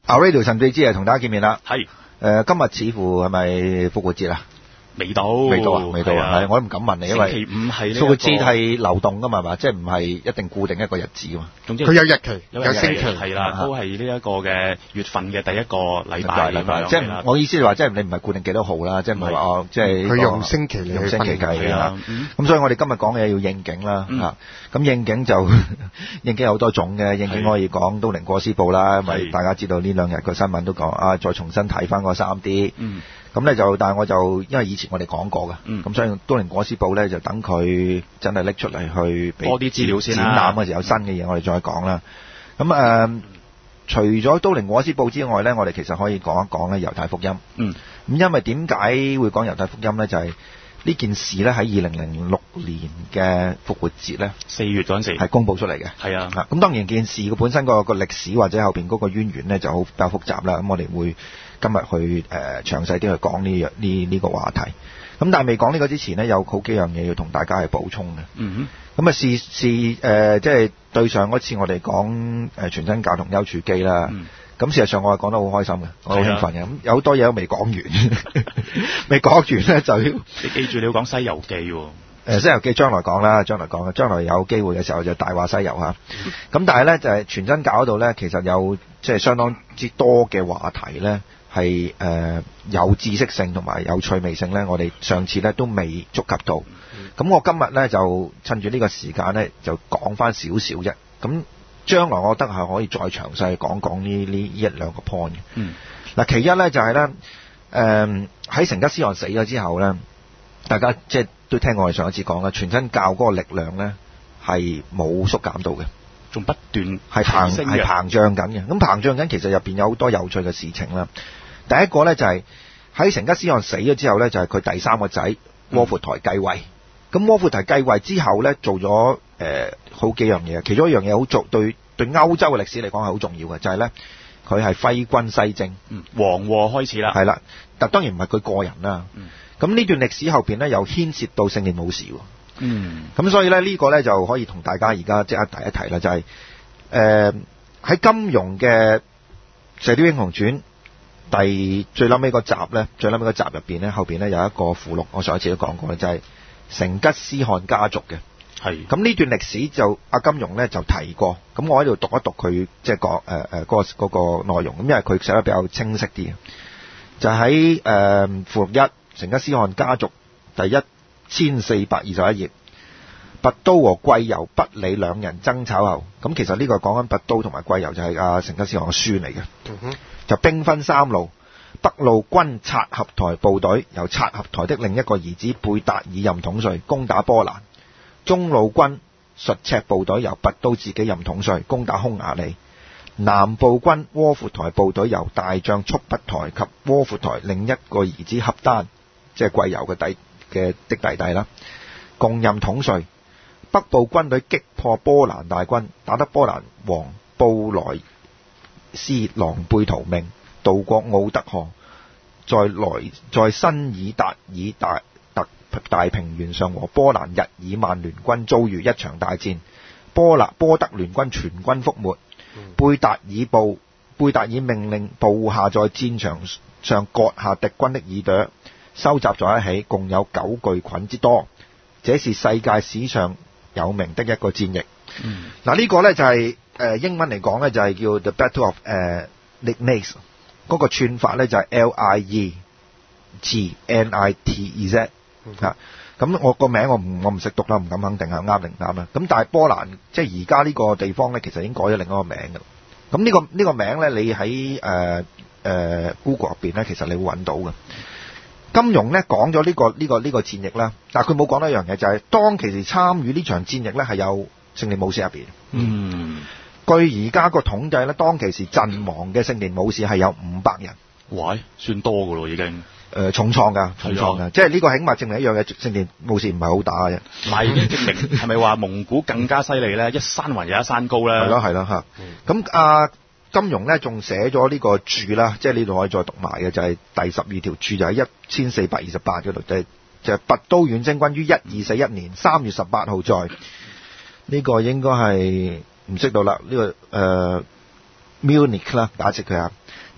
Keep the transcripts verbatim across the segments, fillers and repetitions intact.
Our Radio 陳記之夜同大家見面啦。 係。 誒，今日似乎係咪復活節啊？ 未到， 未到啊，未到啊，係我都唔敢問你，因為星期五係復活節係流動噶嘛，係嘛，即係唔係一定固定一個日子噶嘛。 總之佢有日期， 有有星期， 係啦，都係呢一個嘅月份嘅第一個禮拜禮拜，即係我意思係話，即係你唔係固定幾多號啦，即係唔係話哦，即係佢用星期嚟用星期計嘅啦。咁所以我哋今日講嘅嘢要應景啦，嚇。咁應景就應景有好多種嘅，應景可以講都靈裹屍布啦，因為大家知道呢兩日個新聞都講啊，再重新睇翻個三 D。咁咧就，但係我就因為以前我哋講過嘅，咁、嗯、所以都靈裹屍布咧就等佢真係拎出嚟去多啲資料先啦。展覽嘅時候有新嘅嘢，我哋再講啦。咁誒、呃，除咗都靈裹屍布之外咧，我哋其實可以講一講咧猶太福音。嗯。咁因為點解會講猶太福音咧？就係、是、呢件事咧喺二零零六年嘅復活節咧， 四月嗰陣時係公佈出嚟嘅。係啊。咁當然件事嘅本身個個歷史或者後邊嗰個淵源咧就好比較複雜啦。咁我哋會今日去誒、呃、詳細啲去講呢樣呢呢個話題，咁但係未講呢個之前呢，有好幾樣嘢要同大家去補充嘅。嗯哼，咁啊是是誒，即係對上嗰次我哋講誒全真教同丘處機啦。嗯，咁事實上我係講得好開心嘅，我好興奮嘅。咁有好多嘢都未講完，未講完咧就要你記住你要講西遊記喎。 誒《西遊記》將來講啦，將來講嘅，將來有機會嘅時候就大話西遊嚇。咁但係咧就係全真教嗰度咧，其實有即係相當之多嘅話題咧，係誒、呃、有知識性同埋有趣味性咧。我哋上次咧都未觸及到。咁我今日咧就趁住呢個時間咧，就講翻少少啫。咁將來我覺得係可以再詳細講講呢呢一兩個 point 嘅。嗯。嗱，其一咧就係咧誒喺成吉思汗死咗之後咧，大家即係都聽我哋上一次講啦，全真教嗰個力量咧係冇縮減到嘅， 仲不斷係膨係膨脹緊嘅。咁膨脹緊其實入邊有好多有趣嘅事情啦。第一個咧就係喺成吉思汗死咗之後咧，就係、是、佢第三個仔窩闊台繼位。咁窩闊台繼位之後咧，做咗誒、呃、好幾樣嘢，其中一樣嘢好重對對歐洲嘅歷史嚟講係好重要嘅，就係咧佢係揮軍西征， 嗯，黃禍開始啦， 係啦，但當然唔係佢個人啦。咁、嗯、呢段歷史後邊咧又牽涉到聖殿武士喎。嗯，咁所以咧呢、這個咧就可以同大家而家即刻提一提啦，就係誒喺金庸嘅《射雕英雄傳》第最撚尾個集咧，最撚尾個集入邊咧後邊咧有一個附錄，我上一次都講過啦，就係、是、成吉思汗家族嘅。係，咁呢段歷史就阿金庸咧就提過，咁我喺度讀一讀佢即係講誒誒嗰個嗰、那個內容，咁因為佢寫得比較清晰啲，就喺誒、呃、附錄一成吉思汗家族第一千四百二十一頁，拔都和貴由不理兩人爭吵後，咁其實呢個講緊拔都同埋貴由就係阿成吉思汗嘅孫嚟嘅。嗯哼，就兵分三路，北路軍察合台部隊由察合台的另一個兒子貝達爾任統帥，攻打波蘭。中路軍術赤部隊由拔都自己任統帥，攻打匈牙利。南部軍窩闊台部隊由大將速不台及窩闊台另一個兒子合丹，即係貴由嘅弟嘅的弟弟啦，共任統帥。北部軍隊擊破波蘭大軍，打得波蘭王布萊斯狼狽逃命，渡過奧德河，在來在新爾達爾大大平原上和波蘭日耳曼聯軍遭遇一場大戰，波蘭波德聯軍全軍覆沒。貝達爾部貝達爾命令部下在戰場上割下敵軍的耳朵，收集在一起，共有九具捆之多。這是世界史上有名的一個戰役。嗱、嗯，呢個呢就係、是、誒、呃、英文嚟講呢就係叫 The Battle of 誒、呃、Ligny， 嗰個串法呢就係 L I E G N I T E Z。啊，咁我個名我唔我唔識讀啦，唔敢肯定係啱定唔啱啦。咁但係波蘭即係而家呢個地方咧，其實已經改咗另一個名㗎啦。咁呢、呢個呢、呢個名咧，你喺誒誒 Google 入邊咧，其實你會揾到嘅。金庸咧講咗呢個呢、呢個呢、呢個戰役啦，但係佢冇講到一樣嘢，就係、是、當其時參與呢場戰役咧係有聖殿武士入邊。嗯，據而家個統計咧，當其時陣亡嘅聖殿武士係有五百人。 喂，算多㗎咯已經。 誒、呃、重創㗎，重創㗎，即係呢個起碼證明一樣嘅聖殿武士唔係好打嘅啫。 唔係證明係咪話蒙古更加犀利咧？一山還有一山高咧。 係咯係咯嚇。咁阿、嗯啊、金庸咧仲寫咗呢個注啦，即係呢度可以再讀埋嘅，就係、是、第十二條注，就係一千四百二十八嗰度，就係就係拔都遠征軍於一二四一年三月十八號在呢、這個應該係唔識到啦，呢、這個誒 Munich 啦，打直佢啊。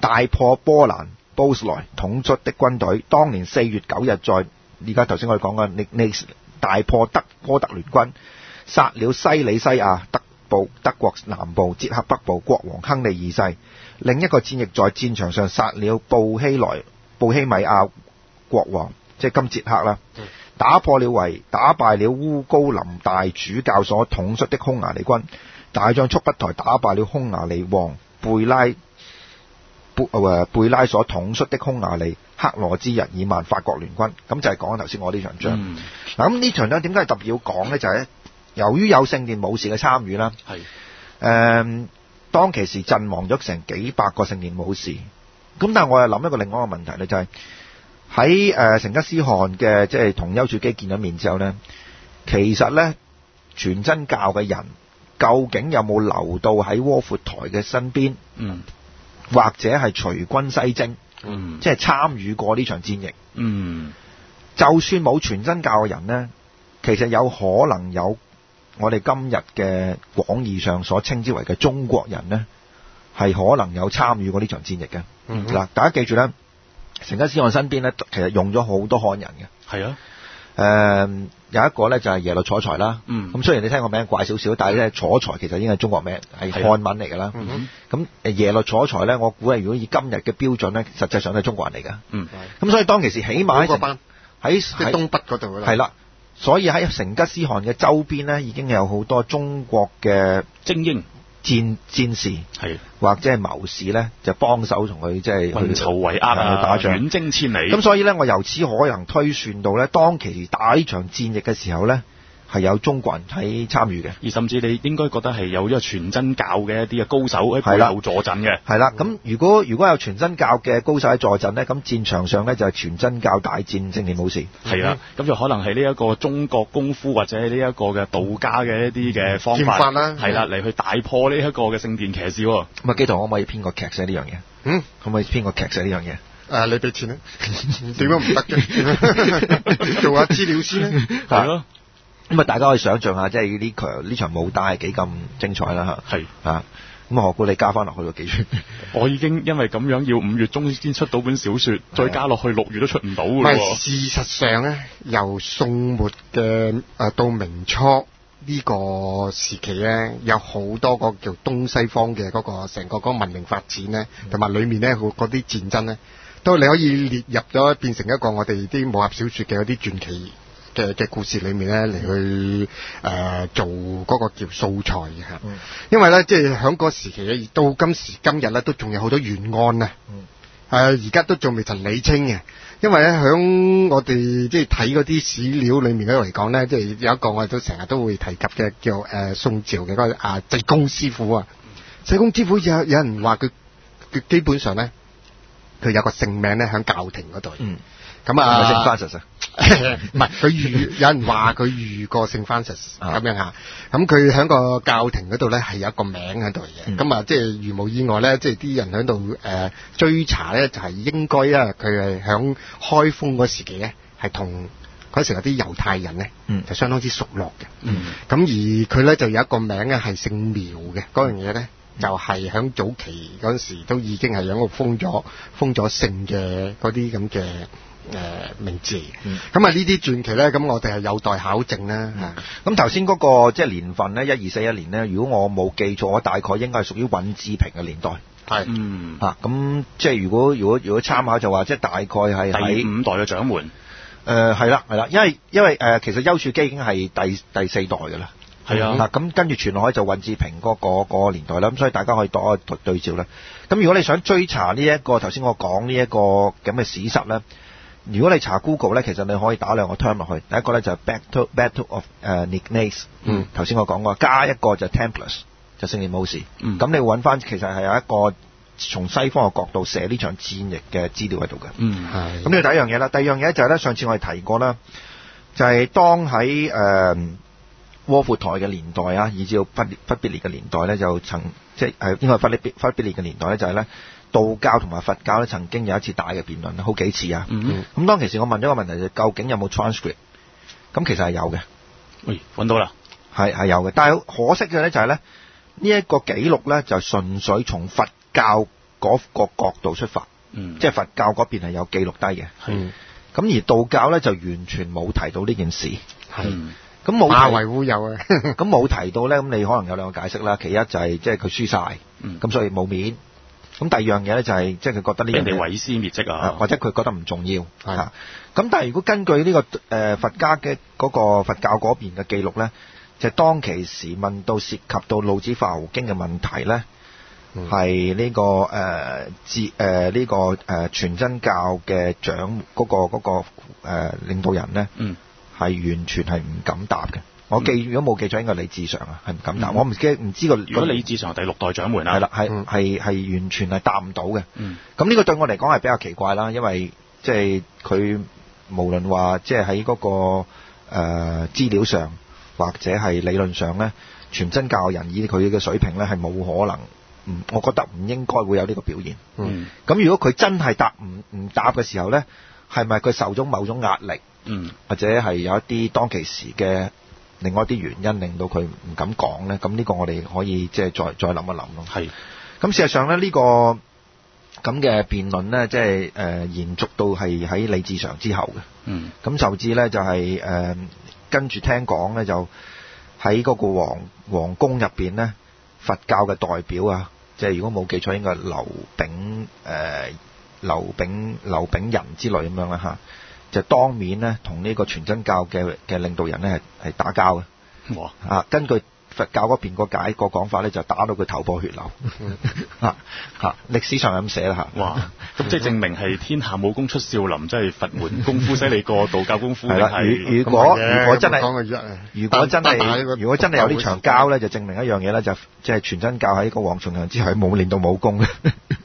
大破波蘭布斯萊統率的軍隊，當年四月九日在而家頭先我哋講嘅尼尼斯大破德波特聯軍，殺了西里西亞德部德國南部捷克北部國王亨利二世。另一個戰役在戰場上殺了布希萊布希米亞國王，即係今捷克啦，打破了為打敗了烏高林大主教所統率的匈牙利軍。大將速不台打敗了匈牙利王貝拉貝誒貝拉所統率的匈牙利克羅茲日耳曼法國聯軍。咁就係講頭先我呢場仗。嗱咁呢場仗點解特別要講呢？就係、是、由於有聖殿武士嘅參與啦。係誒、呃，當其時陣亡咗成幾百個聖殿武士。咁但係我又諗一個另外一個問題咧，就係喺誒成吉思汗嘅即係同丘處機見咗面之後呢，其實呢全真教嘅人究竟有冇留到喺窩闊台嘅身邊？嗯，或者係隨軍西征？嗯，即係參與過呢場戰役？嗯，就算冇全真教嘅人呢，其實有可能有我哋今日嘅廣義上所稱之為嘅中國人呢，係可能有參與過呢場戰役嘅。嗱、嗯，大家記住呢，成吉思汗身邊呢，其實用咗好多漢人嘅。係啊。誒、呃、有一個咧就係耶律楚材啦，咁、嗯、雖然你聽個名怪少少，但係咧楚材其實已經係中國名，係漢文嚟㗎啦。咁、嗯、耶律楚材咧，我估係如果以今日嘅標準咧，實際上都係中國人嚟㗎。咁、嗯、所以當其時起碼喺喺東北嗰度啦，係啦，所以喺成吉思汗嘅周邊咧，已經有好多中國嘅精英。戰戰士係或者係謀士咧，就幫手同佢即係運籌帷幄啊，打仗遠征千里。咁所以咧，我由此可能推算到咧，當其時打呢場戰役嘅時候咧，係有中國人喺參與嘅，而甚至你應該覺得係有一個全真教嘅一啲嘅高手喺背後坐鎮嘅。係啦，咁如果如果有全真教嘅高手喺坐鎮咧，咁戰場上咧就係全真教大戰聖殿武士。係啦，咁就可能係呢一個中國功夫或者係呢一個嘅道家嘅一啲嘅方法啦，係啦，嚟去大破呢一個嘅聖殿騎士。咁啊，基圖可唔可以編個劇寫呢樣嘢？嗯，可唔可以編個劇寫呢樣嘢？誒，你俾錢咧？點解唔得嘅？做下資料先咧。係咯。咁啊，大家可以想象下，即係呢場呢場武打係幾咁精彩啦嚇。係啊，咁啊，何故你加翻落去個幾月？我已經因為咁樣要五月中先出到本小説，再加落去六月都出唔到㗎喎。事實上咧，由宋末嘅誒到明初呢個時期咧，有好多個叫東西方嘅嗰個成個嗰個文明發展咧，同埋裡面咧嗰啲戰爭咧，都你可以列入咗變成一個我哋啲武俠小説嘅嗰啲傳奇嘅嘅故事裏面咧，嚟去誒、呃、做嗰個叫素材嘅嚇、嗯，因為咧即係響嗰個時期到今時今日咧，都仲有好多懸案啊，誒而家都仲未曾理清嘅，因為咧響我哋即係睇嗰啲史料裏面嗰度嚟講咧，即係有一個我哋都成日都會提及嘅叫誒、呃、宋朝嘅嗰個啊濟公師傅啊，濟公師傅有有人話佢佢基本上咧，佢有個姓名咧響教廷嗰度。嗯咁啊，聖 Francis 啊，唔係佢遇有人話佢遇過聖 Francis 咁樣嚇，咁佢喺個教廷嗰度咧係有一個名喺度嘅，咁、嗯、啊即係如無意外咧，即係啲人喺度誒追查咧，就係、是、應該啊佢係響開封嗰時期咧係同嗰時有啲猶太人咧、嗯、就相當之熟絡嘅，咁、嗯、而佢咧就有一個名咧係姓苗嘅嗰樣嘢咧。就係、是、喺早期嗰陣時都已經係喺度封咗封咗姓嘅嗰啲咁嘅誒名字。咁啊呢啲傳奇咧，咁我哋係有待考證啦。咁頭先嗰個即係年份咧，一二四一年咧，如果我冇記錯，我大概應該係屬於尹志平嘅年代。係嗯啊，咁即係如果如果如果參考就話，即係大概係喺第五代嘅掌門。誒係啦係啦，因為因為誒、呃、其實丘處機已經係第第四代㗎啦。係啊，咁、嗯、跟住傳落去就尹志平嗰、那個那個年代啦，咁所以大家可以多一對照啦。咁如果你想追查呢、這、一個頭先我講呢一個咁嘅史實咧，如果你查 Google 咧，其實你可以打兩個 term 落去，第一個咧就係 Battle Battle of 誒 Nignace，嗯，頭先我講過，加一個就 Templars 就聖殿武士，嗯，咁你會揾翻其實係有一個從西方嘅角度寫呢場戰役嘅資料喺度嘅，嗯，係。咁呢個第一樣嘢啦，第二樣嘢就係咧，上次我哋提過啦，就係、是、當喺誒。呃窩闊台嘅年代啊，以至到忽忽必烈嘅年代咧，就曾即係誒應該係忽必忽必烈嘅年代咧，就係咧道教同埋佛教咧曾經有一次大嘅辯論，好幾次啊。咁、嗯嗯、當其時我問咗個問題就究竟有冇 transcript？ 咁其實係有嘅。喂，揾到啦，係係有嘅。但係可惜嘅咧就係咧呢一個記錄咧就純粹從佛教嗰個角度出發， 嗯， 即係佛教嗰邊係有記錄低嘅。 係。 咁而道教咧就完全冇提到呢件事。 係。 咁冇化為烏有啊！ 咁冇提到咧，咁你可能有兩個解釋啦。其一就係即係佢輸晒，咁、 嗯、 所以冇面。咁第二樣嘢咧就係即係佢覺得呢樣嘢人哋毀屍滅跡啊， 或者佢覺得唔重要嚇。咁、啊、但係如果根據呢、這個誒、呃、佛家嘅嗰個佛教嗰邊嘅記錄咧，就係、當其時問到涉及到老子化胡經嘅問題咧，係、嗯、呢、這個誒自誒呢個誒全真教嘅長嗰、那個嗰、那個誒、呃、領導人咧。嗯係完全係唔敢答嘅。我記如果冇記錯，應該係李志常啊，係唔敢答。嗯、我唔記唔知個。如果李志常第六代掌門啦， 係啦，係係係完全係答唔到嘅。咁、嗯、呢個對我嚟講係比較奇怪啦，因為即係佢無論話即係喺嗰個誒、呃、資料上或者係理論上咧，全真教人以佢嘅水平咧係冇可能，唔我覺得唔應該會有呢個表現。咁、嗯、如果佢真係答唔唔答嘅時候咧，係咪佢受咗某種壓力？嗯，或者係有一啲當其時嘅另外一啲原因令到佢唔敢講咧，咁呢個我哋可以即係再再諗一諗咯。係，咁事實上咧呢、呢個咁嘅辯論咧，即係誒、呃、延續到係喺李志常之後嘅。嗯，咁就至咧就係、是、誒、呃、跟住聽講咧就喺嗰個皇皇宮入邊咧，佛教嘅代表啊，即係如果冇記錯應該係劉炳誒劉炳劉炳仁之類咁樣啦嚇。就當面咧，同呢個全真教嘅嘅領導人咧係係打交嘅。哇！啊，根據佛教嗰邊個解個講法咧，就打到佢頭破血流。啊嚇，歷史上係咁寫啦嚇。哇！ 咁即係證明係天下武功出少林，即係佛門功夫犀利過道教功夫。係啦， 如如果如果真係，如果真係，如果真係有呢場交咧，就證明一樣嘢咧，就即係全真教喺個黃崇祥之後冇練到武功嘅。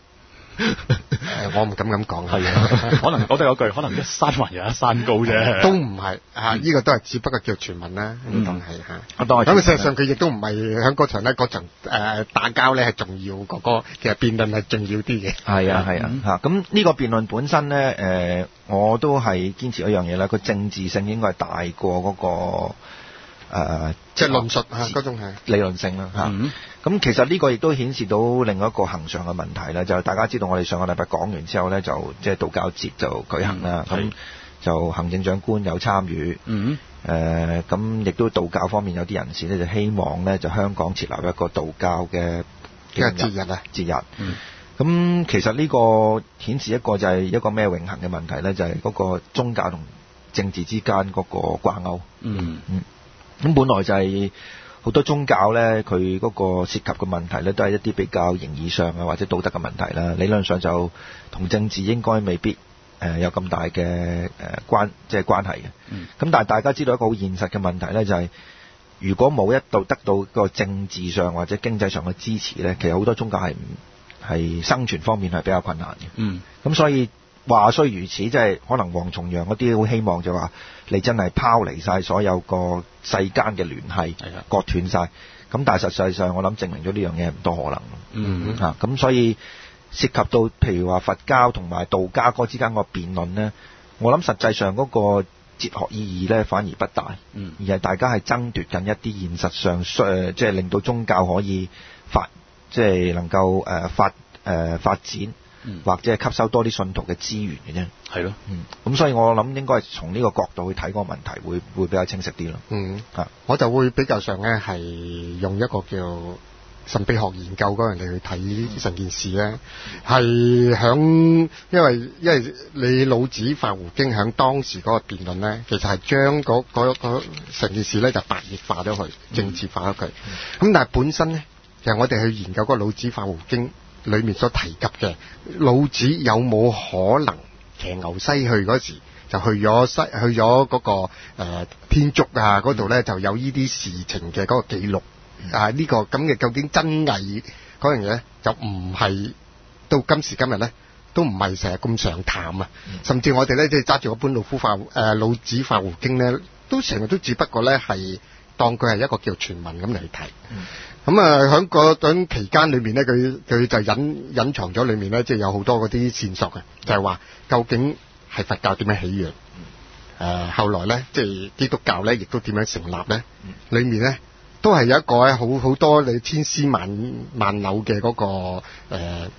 我唔敢咁講， 係啊，可能講得有句，可能一山還有一山高啫， 都唔係啊，呢、這個都係只不過叫傳聞啦，唔當係嚇。咁、 嗯、 事實上佢亦都唔係喺嗰場咧，嗰場誒打交咧係重要，嗰個其實辯論係重要啲嘅。 係啊係啊嚇，咁呢、嗯、個辯論本身咧誒、呃，我都係堅持一樣嘢啦，個政治性應該係大過嗰、那個。誒、呃， 即係論述啊，嗰種係理論性啦嚇。咁、嗯嗯、其實呢個亦都顯示到另外一個恆常嘅問題啦，就係、大家知道我哋上個禮拜講完之後咧，就即係道教節就舉行啦。咁、嗯、就行政長官有參與。嗯。誒、呃，咁亦都道教方面有啲人士咧，就希望咧就香港設立一個道教嘅嘅節日啊節日。嗯。咁其實呢個顯示一個就係一個咩永恆嘅問題咧，就係、是、嗰個宗教同政治之間嗰個掛鈎。嗯嗯。咁本來就係好多宗教咧，佢嗰個涉及嘅問題咧，都係一啲比較形而上啊，或者道德嘅問題啦。理論上就同政治應該未必誒、呃、有咁大嘅誒、呃、關即係關係嘅。咁、嗯、但係大家知道一個好現實嘅問題咧，就係、是、如果冇一度得到個政治上或者經濟上嘅支持咧，其實好多宗教係唔係生存方面係比較困難嘅。嗯，咁所以。話雖如此，即係可能黃重陽嗰啲好希望就話你真係拋離晒所有個世間嘅聯繫，割斷晒。咁但係實際上我諗證明咗呢樣嘢係唔多可能。嗯嚇，咁、啊、所以涉及到譬如話佛教同埋道家嗰之間個辯論呢，我諗實際上嗰個哲學意義呢反而不大，嗯、而係大家係爭奪緊一啲現實上即係、就是、令到宗教可以發即係、就是、能夠誒、呃、發誒、呃、發展。或者係吸收多啲信徒嘅資源嘅啫，係咯，嗯，咁所以我諗應該係從呢個角度去睇嗰個問題會，會會比較清晰啲咯。 嗯，啊，我就會比較上咧係用一個叫神秘學研究嗰樣嚟去睇成件事咧，係、嗯、響因為因為你老子化胡經響當時嗰個辯論咧，其實係將嗰嗰成件事咧就白熱化咗佢，政治化咗佢。咁、嗯、但係本身咧，其實我哋去研究嗰個老子化胡經裏面所提及嘅老子有冇可能騎牛西去嗰時就去咗西去咗嗰、那個誒、呃、天竺啊嗰度咧就有呢啲事情嘅嗰個記錄、嗯、啊呢、這個咁嘅究竟真偽嗰樣嘢就唔係到今時今日咧都唔係成日咁常談啊、嗯，甚至我哋咧即係揸住嗰本老夫化誒、呃、老子化胡經咧都成日都只不過咧係當佢係一個叫傳聞咁嚟睇。嗯咁啊，喺嗰段期間裏面咧，佢佢就隱隱藏咗裏面咧，即係有好多嗰啲線索嘅，就係話究竟係佛教點樣起源？誒、呃，後來咧，即係基督教咧，亦都點樣成立咧？裏面咧都係有一個咧，好好多你千絲萬萬縷嘅嗰個誒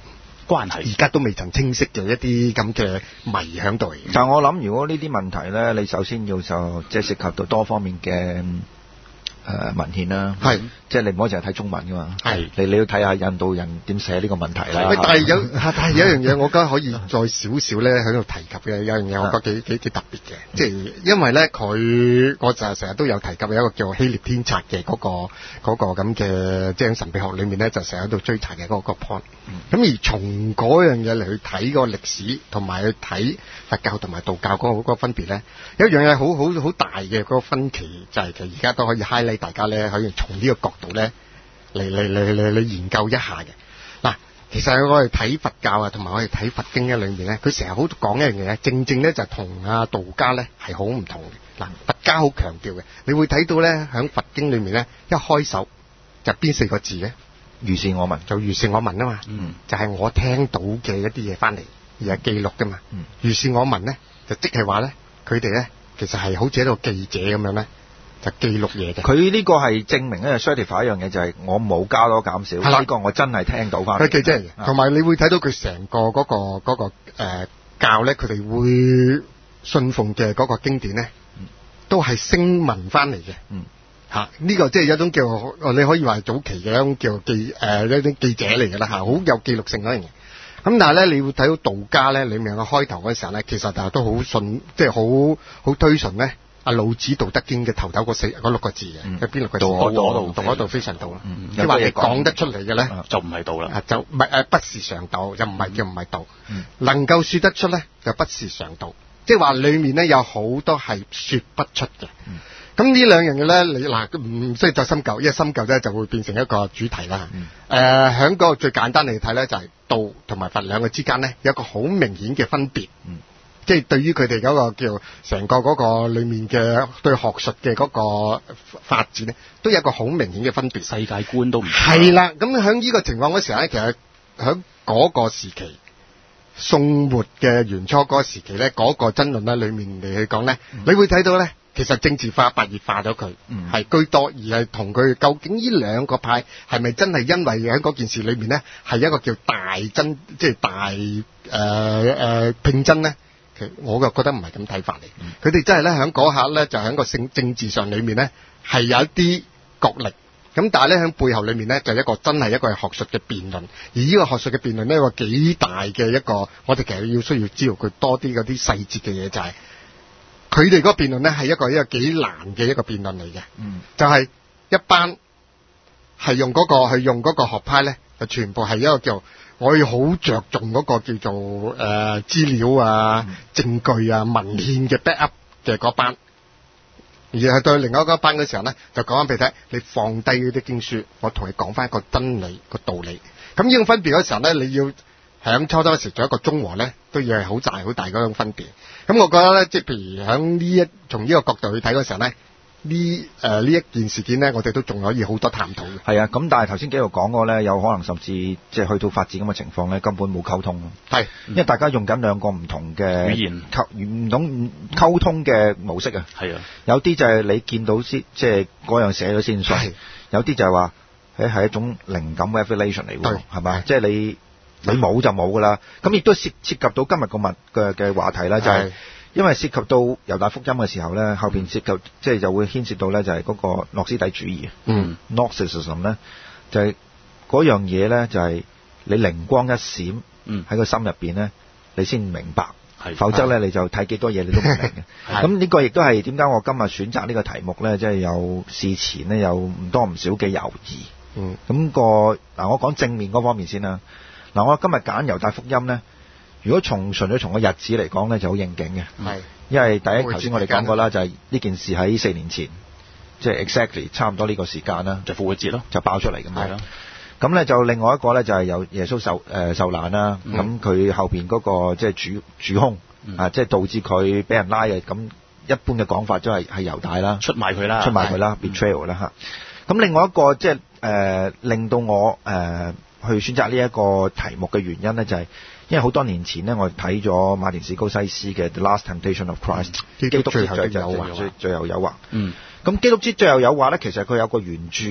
關係， 而家都未曾清晰嘅一啲咁嘅謎喺度。 但係我諗，如果呢啲問題咧，你首先要就即係涉及到多方面嘅。誒、呃、文獻啦， 係即係你唔可以淨係睇中文噶嘛， 係你你要睇下印度人點寫呢個問題啦。 但係有但係有一樣嘢，我覺得可以再少少咧喺度提及嘅，有樣嘢我覺得幾幾幾特別嘅，即係因為咧佢我就成日都有提及有一個叫希臘天策嘅嗰個嗰個咁嘅即係神秘學裏面咧，就成日喺度追查嘅嗰個 point。咁、嗯、而從嗰樣嘢嚟去睇個歷史，同埋去睇佛教同埋道教嗰個嗰個分別咧，有一樣嘢好好好大嘅嗰個分歧，就係其實而家都可以 highlight 大家咧可以從呢個角度咧嚟嚟嚟嚟嚟研究一下嘅。嗱，其實我哋睇佛教啊，同埋我哋睇佛經嘅裏面咧，佢成日好講一樣嘢，正正咧就同啊道家咧係好唔同嘅。嗱，佛家好強調嘅，你會睇到咧喺佛經裏面咧，一開手就邊四個字嘅， 如是我聞， 就如是我聞啊嘛， 嗯， 就係、是、我聽到嘅一啲嘢翻嚟而係記錄噶嘛， 嗯， 如是我聞咧就即係話咧，佢哋咧其實係好似一個記者咁樣咧。就記錄嘢嘅， 佢呢個係證明咧 certify 一樣嘢，就係我冇加多減少，呢、呢個我真係聽到翻。 佢記者嚟嘅，同埋你會睇到佢成個嗰、嗰個嗰、嗰個、呃、教咧，佢哋會信奉嘅嗰個經典咧、嗯，都係聲聞翻嚟嘅。嗯，嚇、啊、呢、呢個即係一種叫你可以話係早期嘅一種叫記誒、呃、一種記者嚟嘅啦嚇，好有記錄性嗰樣嘢。咁但係咧，你會睇到道家咧，裡面嘅開頭嗰時候咧，其實就都好信，即係好好推崇咧。阿老子《道德經》嘅頭頭嗰四嗰六個字嘅，喺邊六個字？道嗰度，道嗰度非常道啦。即係話你講得出嚟嘅咧， 就唔係道啦。 就唔係誒，不是常道，就唔係叫唔係道。能夠説得出咧，就不是常道。即係話裡面咧有好多係説不出嘅。咁呢兩樣嘢咧，你嗱唔需要再深究，因為深究咧就會變成一個主題啦。誒，喺嗰個最簡單嚟睇咧，就係道同埋佛兩個之間咧有一個好明顯嘅分別。即係對於佢哋嗰個叫成個嗰個裏面嘅對學術嘅嗰個發展咧，都有一個好明顯嘅分別。 世界觀都唔係啦。咁喺呢個情況嗰時候咧，其實喺嗰個時期，宋末嘅元初嗰個時期咧，嗰、嗰個爭論咧裏面嚟去講咧、嗯，你會睇到咧，其實政治化、白熱化咗佢，係、嗯、居多，而係同佢究竟呢兩個派係咪真係因為喺嗰件事裏面咧，係一個叫大爭，即係大誒誒拼爭咧？我就覺得唔係咁睇法嚟，佢哋真係咧喺嗰下咧就喺個政政治上裏面咧係有一啲角力，咁但係咧喺背後裏面咧就一個真係一個係學術嘅辯論，而呢個學術嘅辯論呢，一個幾大嘅一個，我哋其實要需要知道佢多啲嗰啲細節嘅嘢，就係佢哋嗰個辯論咧係一個一個幾難嘅一個辯論嚟嘅，嗯，就係、是、一班係用嗰、嗰個係用嗰個學派咧，就全部係一個叫。我要好着重嗰個叫做誒、呃、資料啊、嗯、證據啊、文獻嘅 backup 嘅嗰班，而係對另外一班嘅時候咧，就講翻俾你睇，你放低呢啲經書，我同你講翻一個真理個道理。咁呢種分別嗰時候咧，你要喺初初嗰時做一個中和咧，都要係好大好大嗰種分別。咁我覺得咧，即係譬如喺呢一從呢個角度去睇嗰時候咧。呢誒呢一件事件咧，我哋都仲可以好多探討嘅。係啊，咁但係頭先幾度講過咧，有可能甚至即係去到發展咁嘅情況咧，根本冇溝通咯。係，因為大家用緊兩個唔同嘅語言溝唔同溝通嘅模式啊。係啊，有啲就係你見到先，即係嗰樣寫咗先信。係，有啲就係話誒係一種靈感 revelation 嚟喎，係咪？即係你你冇就冇噶啦。咁亦都涉涉及到今日個物嘅嘅話題啦，就係。因為涉及到猶大福音嘅時候咧，後邊涉及即係就會牽涉到咧，就係嗰個諾斯底主義。嗯 Gnosticism 咧就係嗰樣嘢咧，就係你靈光一閃，嗯，喺個心入邊咧，你先明白，係，否則咧你就睇幾多嘢你都唔明嘅。咁呢個亦都係點解我今日選擇呢個題目咧，即係有事前咧有唔多唔少嘅猶豫。嗯，咁個嗱我講正面嗰方面先啦。嗱我今日揀猶大福音咧。如果從純粹從個日子嚟講咧，就好應景嘅。係，因為第一頭先我哋講過啦，就係呢件事喺四年前，即係 exactly 差唔多呢個時間啦，就復活節咯，就爆出嚟咁樣。係咯。咁咧就另外一個咧就係有耶穌受誒受難啦。咁、嗯、佢後邊嗰個即係主主兇啊，即係導致佢俾人拉嘅。咁一般嘅講法都係係猶大啦，出賣佢啦，出賣佢啦 ，betrayal 啦嚇。咁另外一個即係誒令到我誒、呃、去選擇呢一個題目嘅原因咧，就係、是。因為好多年前咧，我睇咗馬田史高西斯嘅《The Last Temptation of Christ》，基督之最後誘惑，最最後誘惑。嗯，咁基督之最後誘惑咧，其實佢有個原著嘅，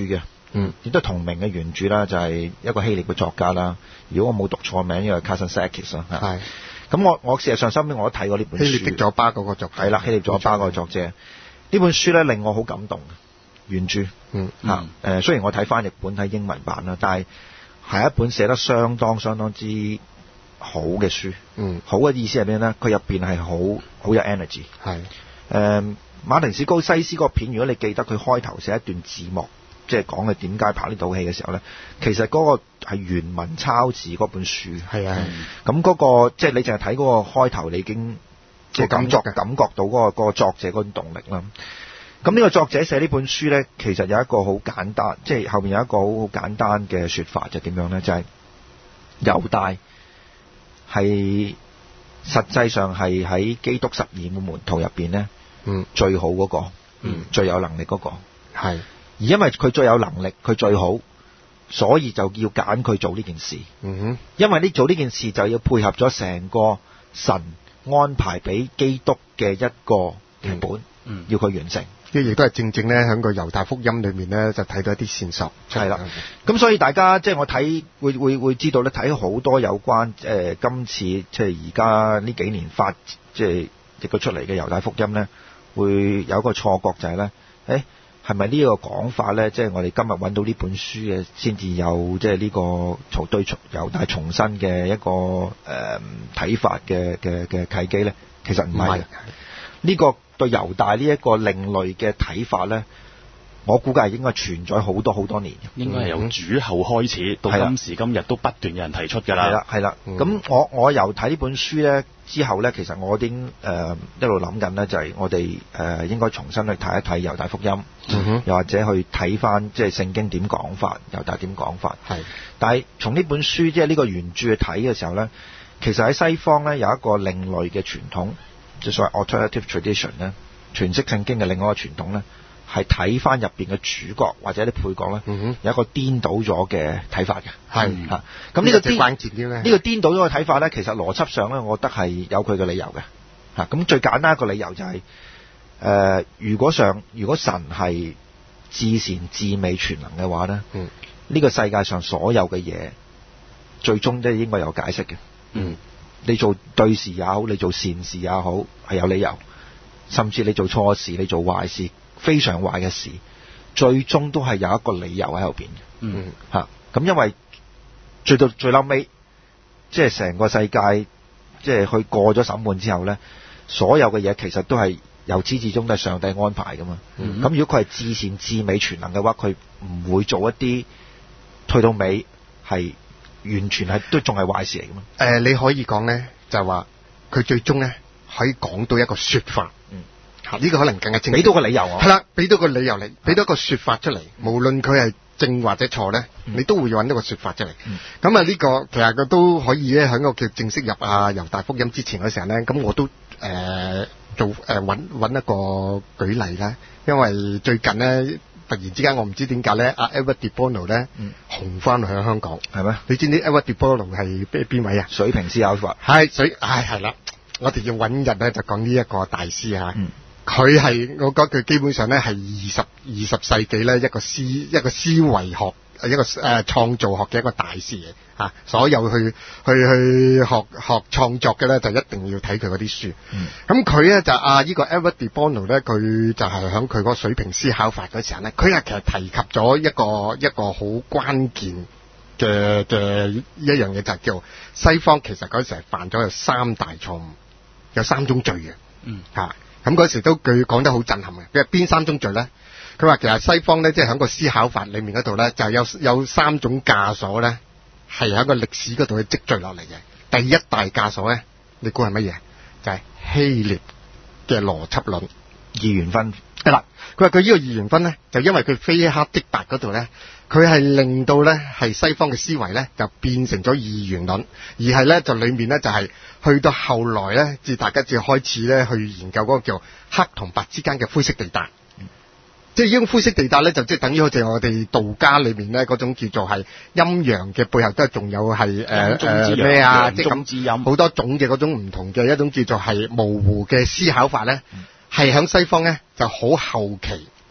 嗯，亦都同名嘅原著啦，就係一個希臘嘅作家啦。如果我冇讀錯名，因為 Kazantzakis 啦。 係。 咁我我事實上身邊我都睇過呢本書。 希臘的佐巴嗰個作者。 係啦，希臘佐巴嗰個作者。呢本書咧令我好感動嘅原著。 嗯。 嚇誒、呃，雖然我睇翻譯本睇英文版啦，但係係一本寫得相當相當之好嘅書。嗯。好嘅意思係咩咧？佢入邊係好好有 energy。係。誒、呃，馬丁史高西斯嗰個片，如果你記得佢開頭寫一段字幕。即係講佢點解拍呢套戲嘅時候咧，其實嗰個係原文抄自嗰本書。係啊，咁嗰、嗰個即係你淨係睇嗰個開頭，你已經即係感覺感覺到嗰、嗰個嗰個作者嗰種動力啦。咁呢個作者寫呢本書咧，其實有一個好簡單，即係後面有一個好好簡單嘅説法，就點樣咧？就係、是、猶大係實際上係喺基督十二個門徒入邊咧，嗯，最好嗰、嗰個，嗯，最有能力嗰、嗰個，係。而因為佢最有能力，佢最好，所以就要揀佢做呢件事。嗯哼，因為呢做呢件事就要配合咗成個神安排俾基督嘅一個劇本，嗯，要佢完成。 呢亦都係正正咧喺個猶大福音裏面咧就睇到一啲線索。 係啦，咁所以大家即係我睇會會會知道咧，睇好多有關誒、呃、今次即係而家呢幾年發即係譯咗出嚟嘅猶大福音咧，會有一個錯覺就係、是、咧，誒。係咪呢個講法咧？即係我哋今日揾到呢本書嘅，先至有即係呢個從對猶大重新嘅一個誒睇、呃、法嘅嘅嘅契機咧？其實唔係，呢個對猶大呢一個另類嘅睇法咧，我估計係應該存在好多好多年。 應該係由主後開始，到今時今日都不斷有人提出㗎啦。 係啦，係啦。咁、嗯、我我由睇呢本書咧之後咧，其實我已經誒、呃、一路諗緊咧，就係我哋誒、呃、應該重新去睇一睇猶大福音。嗯、又或者去睇翻即係聖經點講法，猶大點講法。係，但係從呢本書即係呢個原著去睇嘅時候咧，其實喺西方咧有一個另類嘅傳統，即係所謂 alternative tradition 咧，詮釋聖經嘅另外一個傳統咧，係睇翻入邊嘅主角或者啲配角咧、嗯，有一個顛倒咗嘅睇法嘅。係嚇，咁呢個顛關鍵啲咧，呢個顛倒咗嘅睇法咧，其實邏輯上咧，我覺得係有佢嘅理由嘅。嚇，咁最簡單一個理由就係、是。誒、呃，如果上如果神係至善至美全能嘅話咧，呢、嗯呢個世界上所有嘅嘢，最終都應該有解釋嘅。嗯，你做對事也好，你做善事也好，係有理由。甚至你做錯事，你做壞事，非常壞嘅事，最終都係有一個理由喺後邊嘅。嗯，嚇、啊，咁因為最到最嬲尾，即係成個世界，即係去過咗審判之後咧，所有嘅嘢其實都係。由始至終都係上帝安排噶嘛，咁、嗯、如果佢係至善至美全能嘅話，佢唔會做一啲退到尾係完全係都仲係壞事嚟噶嘛。 誒、呃，你可以講咧，就係話佢最終咧可以講到一個說法，嗯，嚇、這、呢個可能更加正， 俾到個理由啊， 係啦，俾到個理由嚟，俾到一個說法出嚟，無論佢係正或者錯咧、嗯，你都會揾到個說法出嚟。咁、嗯、啊，呢個其實佢都可以咧喺個叫正式入啊猶大福音之前嗰時候咧，咁我都誒。呃做誒揾揾一個舉例啦，因為最近咧突然之間我唔知點解咧，阿 Edward de Bono 咧紅翻去香港，係咩？你知唔知 Edward de Bono 係邊邊位啊？ 水平思考法係水，唉係啦，我哋要揾人咧就講呢一個大師嚇，佢、嗯、係我覺得佢基本上咧係二十二十世紀咧一個思一個思維學。一個誒、呃、創造學嘅一個大師嘅嚇，所有去去去學學創作嘅咧，就一定要睇佢嗰啲書。咁佢咧就啊，呢個 Edward de Bono 咧，佢就係喺佢嗰個水平思考法嗰時候咧，佢係其實提及咗一個一個好關鍵嘅嘅一樣嘢，就係叫西方其實嗰時係犯咗有三大錯誤，有三種罪嘅。嗯嚇，咁嗰時都佢講得好震撼嘅。佢係邊三種罪咧？佢話其實西方咧，即係喺個思考法裏面嗰度咧，就有有三種枷鎖咧，係喺個歷史嗰度去積聚落嚟嘅。第一大枷鎖咧，你估係乜嘢？就係、是、希臘嘅邏輯論二元分。 係啦，佢話佢呢個二元分咧，就因為佢非黑即白嗰度咧，佢係令到咧係西方嘅思維咧就變成咗二元論，而係咧就裏面咧就係、是、去到後來咧，至大家至開始咧去研究嗰個叫黑同白之間嘅灰色地帶。即係呢種灰色地帶咧，就即係等於好似我哋道家裏面咧嗰種叫做係陰陽嘅背後都係仲有係誒誒咩啊，即係咁好多種嘅嗰種唔同嘅一種叫做係模糊嘅思考法咧，係、嗯、喺西方咧就好後期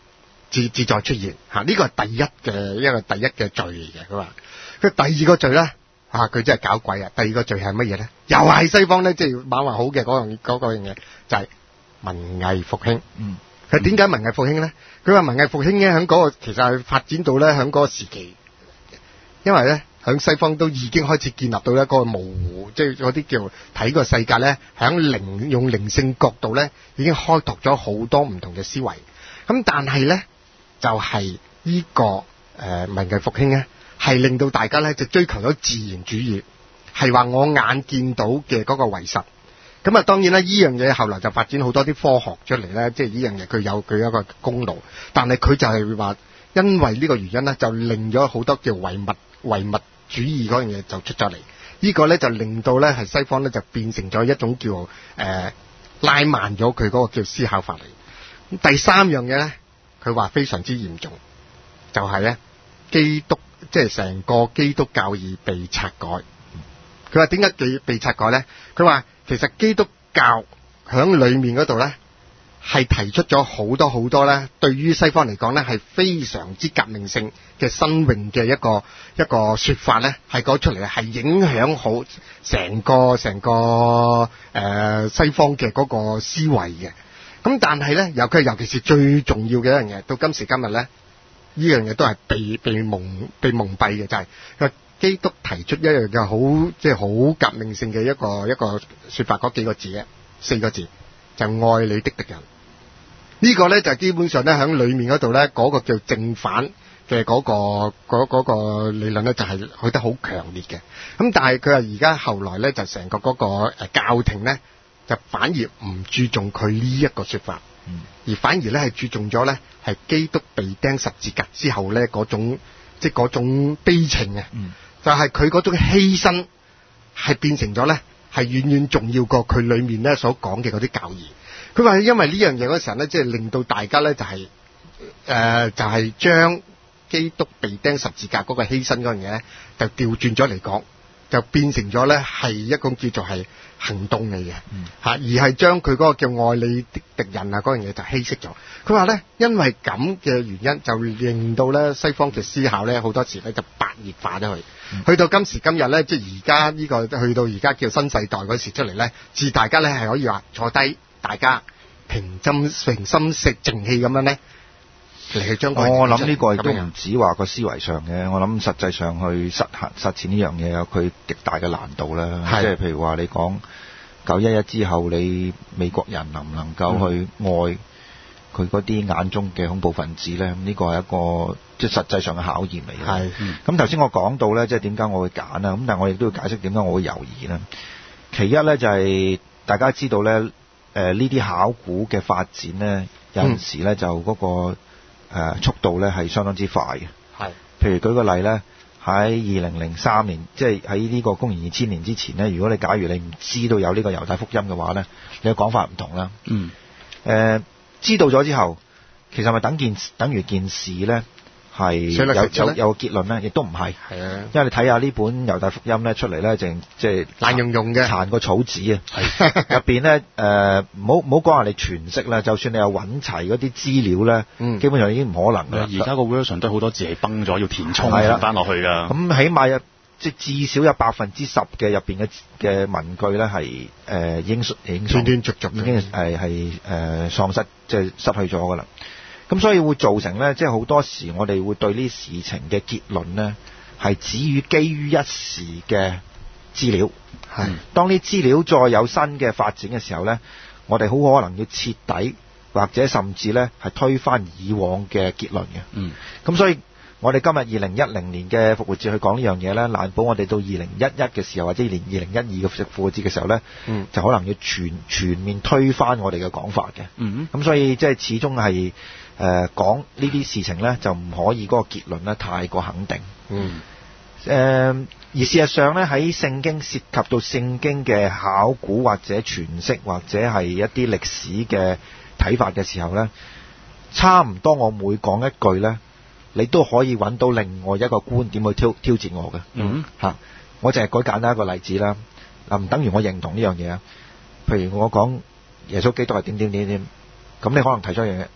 自自在出現嚇，呢個係第一嘅一個第一嘅罪嚟嘅。佢話佢第二個罪咧嚇，佢真係搞鬼啊！第二個罪係乜嘢咧？又係西方咧，即係馬話好嘅嗰樣嗰個樣嘢，就係文藝復興。 嗯， 佢點解文藝復興咧？佢話文藝復興咧，喺嗰個其實係發展到咧，喺嗰個時期，因為咧喺西方都已經開始建立到一個模糊，即係嗰啲叫睇個世界咧，喺靈用靈性角度咧，已經開拓咗好多唔同嘅思維。咁但係咧，就係呢個誒文藝復興咧，係令到大家咧就追求咗自然主義，係話我眼見到嘅嗰個為實。咁啊，當然啦，呢樣嘢後來就發展好多啲科學出嚟咧，即係呢樣嘢佢有佢一個功勞，但係佢就係話因為呢個原因咧，就令咗好多叫唯物唯物主義嗰樣嘢就出咗嚟。呢個咧就令到咧係西方咧就變成咗一種叫誒、呃、拉慢咗佢嗰個叫思考法嚟。咁第三樣嘢咧，佢話非常之嚴重，就係、是、咧基督即係成個基督教義被拆改。佢話點解被被拆改咧？佢話其實基督教響裏面嗰度咧，係提出咗好多好多咧，對於西方嚟講咧係非常之革命性嘅新穎嘅一個一個說法咧，係講出嚟係影響好成個成個誒、呃、西方嘅嗰個思維嘅。咁但係咧，尤其尤其是最重要嘅一樣嘢，到今時今日咧，呢樣嘢都係被被蒙被蒙蔽嘅，就係、是。基督提出一樣嘅好即係好革命性嘅一個一個說法，嗰幾個字嘅四個字就愛你的敵人。呢個咧就基本上咧喺裏面嗰度咧嗰個叫正反嘅嗰個嗰嗰個理論咧就係去得好強烈嘅。咁但係佢話而家後來咧就成個嗰個誒教廷咧就反而唔注重佢呢一個說法，而反而咧係注重咗咧係基督被釘十字架之後咧嗰種即係嗰種悲情嘅。嗯就係佢嗰種犧牲係變成咗咧，係遠遠重要過佢裏面咧所講嘅嗰啲教義。佢話因為呢樣嘢嗰時候咧，即係令到大家咧就係、是、誒、呃、就係、是、將基督被釘十字架嗰個犧牲嗰樣嘢咧，就調轉咗嚟講，就變成咗咧係一個叫做係行動嚟嘅嚇，而係將佢嗰個叫愛你的敵人啊嗰樣嘢就稀釋咗。佢話咧，因為咁嘅原因，就令到咧西方嘅思考咧好多時咧就白熱化咗佢。嗯、去到今時今日咧，即係而家呢個去到而家叫新世代嗰時出嚟咧，至大家咧係可以話坐低，大家平心平心食靜氣咁樣咧嚟去將。 我諗呢個亦都唔止話個思維上嘅，我諗實際上去實行實踐呢樣嘢有佢極大嘅難度啦。即係譬如話你講九一一之後，你美國人能唔能夠去愛佢嗰啲眼中嘅恐怖分子咧？呢個係一個即係實際上嘅考驗嚟嘅。係。咁頭先我講到咧，即係點解我會揀啊？咁但係我亦都要解釋點解我會猶豫啦。其一咧就係、是、大家知道咧，誒呢啲考古嘅發展咧，有陣時咧就嗰、那個、呃、速度咧係相當之快嘅。係。譬如舉個例咧，喺二零零三年，即係喺呢個公元二千年之前咧，如果你假如你唔知道有呢個猶太福音嘅話咧，你嘅講法唔同啦。嗯。誒、呃。知道咗之後，其實咪等件等於件事咧係有有有個結論咧，亦都唔係。係啊，因為你睇下呢本猶大福音咧出嚟咧，淨即係爛用用嘅，殘個草紙啊。入邊咧誒，唔好唔好講話你詮釋啦，就算你有揾齊嗰啲資料咧，嗯，基本上已經唔可能啦。而家個 version 都好多字係崩咗，要填充填翻落去㗎。咁起碼有即係至少有百分之十嘅入邊嘅嘅文句咧係誒已經已經斷斷續續已經係係誒喪失，即係失去咗噶啦。咁所以會造成咧，即係好多時我哋會對呢事情嘅結論咧係只於基於一時嘅資料。係當呢資料再有新嘅發展嘅時候咧，我哋好可能要徹底或者甚至咧係推翻以往嘅結論嘅。嗯，咁所以。我哋今日二零一零年嘅復活節去講呢樣嘢咧，難保我哋到二零一一嘅時候，或者連二零一二嘅復活節嘅時候咧，嗯，就可能要全全面推翻我哋嘅講法嘅。嗯，咁所以即係始終係誒講呢啲事情咧，就唔可以嗰個結論咧太過肯定。嗯，誒、呃、而事實上咧喺聖經涉及到聖經嘅考古或者詮釋或者係一啲歷史嘅睇法嘅時候咧，差唔多我每講一句咧，你都可以揾到另外一個觀點去挑挑戰我嘅。嗯，嚇，我淨係舉簡單一個例子啦。嗱，唔等於我認同呢樣嘢啊。譬如我講耶穌基督係點點點點，咁你可能提出一樣嘢，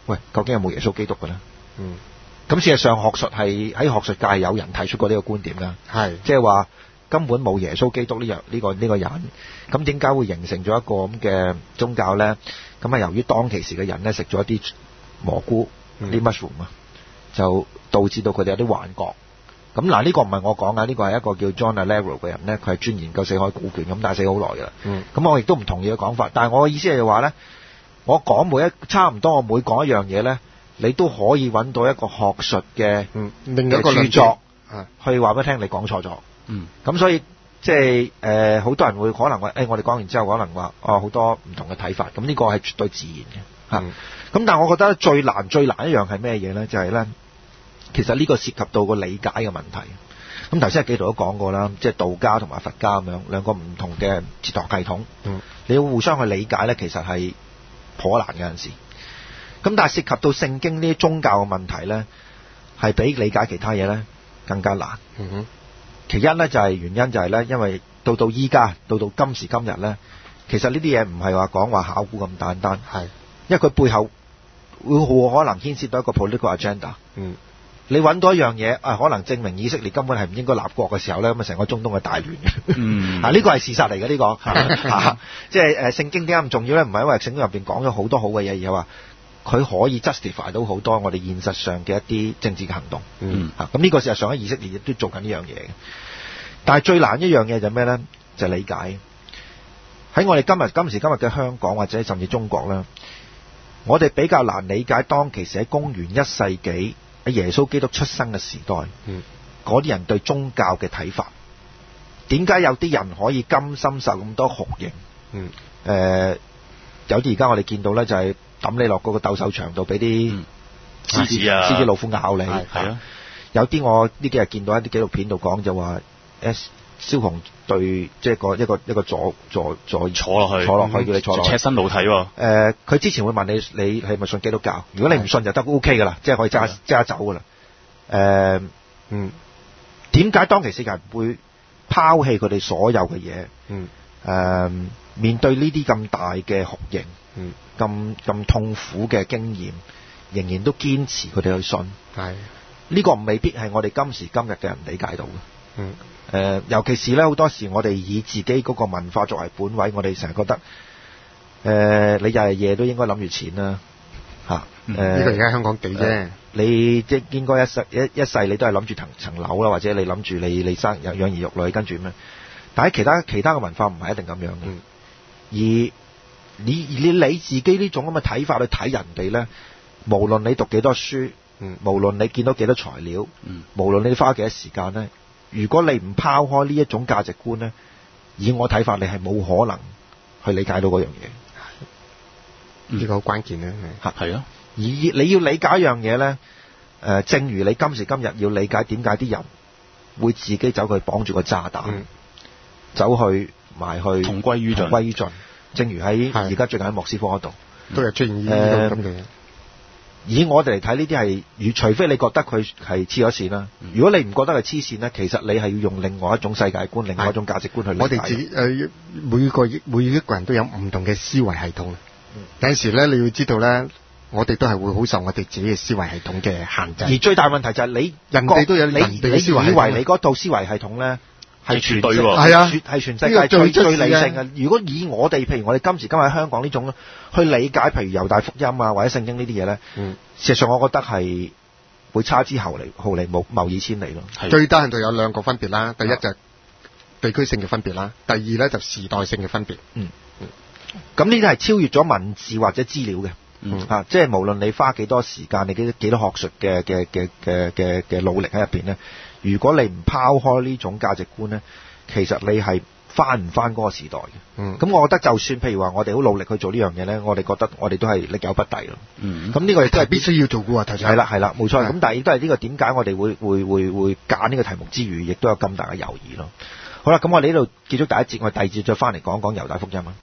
喂，究竟有冇耶穌基督嘅咧？ 嗯， 咁事實上學術係喺學術界有人提出過呢個觀點㗎， 係即係話根本冇耶穌基督呢樣呢個呢個人，咁點解會形成咗一個咁嘅宗教咧？咁啊由於當其時嘅人咧食咗一啲蘑菇，啲、嗯、mushroom 啊，就導致到佢哋有啲幻覺。咁嗱呢個唔係我講㗎，呢個係一個叫 John Allegro 嘅人咧，佢係專研究死海古卷咁，但係死好耐㗎啦。咁、嗯、我亦都唔同意嘅講法，但係我嘅意思係話咧，我講每一差唔多我每講一樣嘢咧，你都可以揾到一個學術嘅另一個著作，去話俾你聽你講錯咗。嗯，咁所以即係誒好多人會可能話誒、欸、我哋講完之後可能話哦好多唔同嘅睇法，咁呢個係絕對自然嘅嚇。咁、嗯、但係我覺得最難最難一樣係咩嘢咧？就係、是、咧，其實呢個涉及到個理解嘅問題。咁頭先阿紀陶都講過啦，即係道家同埋佛家咁樣兩個唔同嘅哲學系統，嗯、你要互相去理解咧，其實係頗難嘅有陣時。咁但係涉及到聖經呢啲宗教嘅問題咧，係比理解其他嘢咧更加難。嗯哼，其一咧就係、是、原因就係咧，因為到到依家到到今時今日咧，其實呢啲嘢唔係話講話考古咁簡單，係因為佢背後會好可能牽涉到一個 political agenda。嗯，你揾到一樣嘢啊，可能證明以色列根本係唔應該立國嘅時候咧，咁啊成個中東係大亂嘅。嗯，啊呢、這個係事實嚟嘅呢個，啊、即係誒聖經點解咁重要咧？唔係因為聖經入邊講咗好多好嘅嘢，而係話佢可以 justify 到好多我哋現實上嘅一啲政治嘅行動。嗯，嚇咁呢個事實上喺以色列亦都做緊呢樣嘢嘅。但係最難一樣嘢就係咩咧？就係、理解喺我哋今日今時今日嘅香港或者甚至中國啦，我哋比較難理解當其時喺公元一世紀喺耶穌基督出生嘅時代，嗰、嗯、啲人對宗教嘅睇法。點解有啲人可以甘心受咁多酷刑？嗯，誒、呃、有啲而家我哋見到咧就係抌你落嗰個鬥獸場度俾啲獅子啊、獅子老虎咬你。係啊，有啲我呢幾日見到一啲紀錄片度講就話誒蕭紅對即係個一個一個坐坐坐坐落去坐落去叫你坐落去赤身露體喎。誒、呃，佢之前會問你你係咪信基督教？如果你唔信就得 O K 噶啦，即係可以揸揸走噶啦。誒、呃，嗯，點解當其時人會拋棄佢哋所有嘅嘢？嗯，誒、呃，面對呢啲咁大嘅酷刑，嗯，咁咁痛苦嘅經驗，仍然都堅持佢哋去信。係呢、這個未必係我哋今時今日嘅人理解到嘅。嗯。誒、呃，尤其是咧，好多時我哋以自己嗰個文化作為本位，我哋成日覺得，誒、呃，你日日夜都應該諗住錢啦，嚇、啊，誒、嗯，呢、呃這個而家香港地啫、呃，你即係應該一世一一世你都係諗住層層樓啦，或者你諗住你你生養兒育女跟住咩？但係其他其他嘅文化唔係一定咁樣嘅、嗯，而你你你自己呢種咁嘅睇法去睇人哋咧，無論你讀幾多書，嗯，無論你見到幾多材料，嗯，無論你花幾多時間咧。如果你唔拋開呢一種價值觀咧，以我睇法，你係冇可能去理解到嗰樣嘢。呢、這個好關鍵咧，係係啊。而你要理解一樣嘢咧，誒、呃，正如你今時今日要理解點解啲人會自己走去綁住個炸彈、嗯，走去埋去同歸於盡。同歸於盡。正如喺而家最近喺莫斯科嗰度，都有出現呢種咁嘅嘢。以我哋嚟睇呢啲係，如除非你覺得佢係黐咗線啦。如果你唔覺得係黐線咧，其實你係要用另外一種世界觀、另外一種價值觀去理解。我哋自己誒、呃、每個每一個人都有唔同嘅思維系統。嗯、有陣時咧，你要知道咧，我哋都係會好受我哋自己嘅思維系統嘅限制。而最大問題就係你人哋都有你，你以為你嗰套思維系統咧係全對喎，係啊，係全世界最最理性嘅。如果以我哋譬如我哋今時今日喺香港呢種去理解，譬如猶大福音啊或者聖經呢啲嘢咧，嗯，事實上我覺得係會差之毫釐毫釐謬以千里咯。最低限度有兩個分別啦，第一就係地區性嘅分別啦，第二咧就時代性嘅分別。嗯嗯，咁呢啲係超越咗文字或者資料嘅。嗯啊，即係無論你花幾多時間，你幾多幾多學術嘅嘅嘅嘅嘅嘅努力喺入邊咧，如果你唔拋開呢種價值觀咧，其實你係翻唔翻嗰個時代嘅。嗯，咁我覺得就算譬如話我哋好努力去做呢樣嘢咧，我哋覺得我哋都係力有不逮咯。嗯，咁呢個亦都係必須要做嘅喎，頭先係啦係啦，冇錯。咁但係亦都係呢個點解我哋會會會會揀呢個題目之餘，亦都有咁大嘅猶豫咯。好啦，咁我哋呢度結束第一節，我哋第二節再翻嚟講講猶大福音啊。